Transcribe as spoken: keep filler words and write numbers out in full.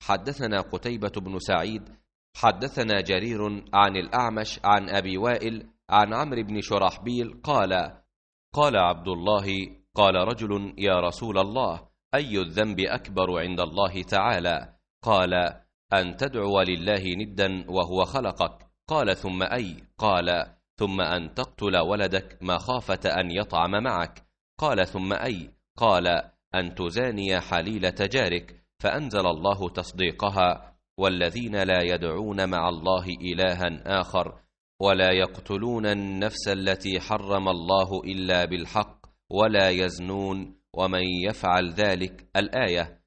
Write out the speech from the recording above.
حدثنا قتيبة بن سعيد حدثنا جرير عن الأعمش عن أبي وائل عن عمرو بن شرحبيل قال قال عبد الله قال رجل يا رسول الله أي الذنب أكبر عند الله تعالى؟ قال أن تدعو لله ندا وهو خلقك. قال ثم أي؟ قال ثم أن تقتل ولدك مخافة أن يطعم معك. قال ثم أي؟ قال أن تزاني حليلة جارك. فأنزل الله تصديقها والذين لا يدعون مع الله إلها آخر ولا يقتلون النفس التي حرم الله إلا بالحق ولا يزنون ومن يفعل ذلك الآية.